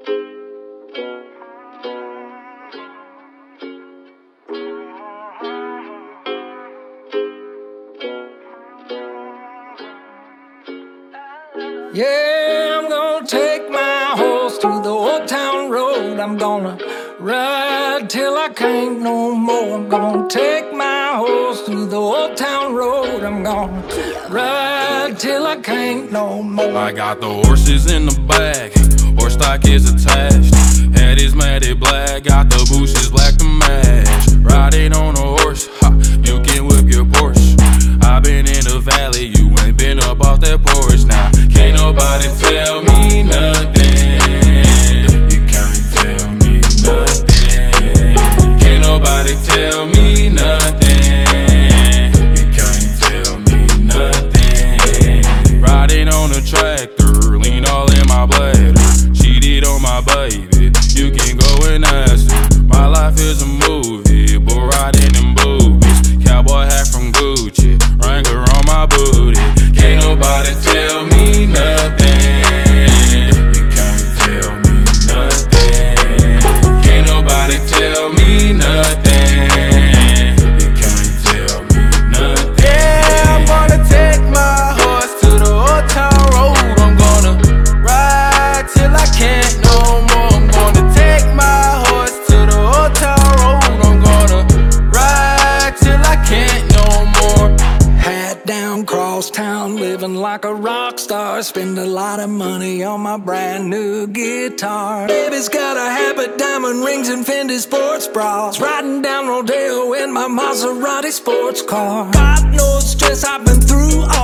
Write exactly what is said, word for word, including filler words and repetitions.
Yeah, I'm gonna take my horse to the old town road. I'm gonna ride till I can't no more. I'm gonna take my horse to the old town road. I'm gonna ride till I can't no more. I got the horses in the back, horse stock is attached. Head is matted black, got the bushes black to match. Riding on a horse, ha, you can whip your Porsche. I been in the valley, you ain't been up off that porch. Now, can't nobody tell me nothing. You can't tell me nothing. Can't nobody tell me nothing. You can't tell me nothing. Riding on a tractor, lean all in my bladder. Cheated on my baby, you can go and ask her. My life is a movie, but riding in boobies. Cowboy hat from Gucci, Wrangler on my booty. Can't nobody tell me nothing. You can't tell me nothing. Can't nobody tell me nothing. You can't tell me nothing. Yeah, I'm gonna take my horse to the old town road. I'm gonna ride till I can't no more. I'm gonna take my horse to the old town road. I'm gonna ride till I can't no more. Hat down, cross town, living like a rock star. Spend a lot of money on my brand new guitar. Baby's got a habit, diamond rings and Fendi sports bras. Riding down Rodeo in my Maserati sports car. God knows stress I've been through.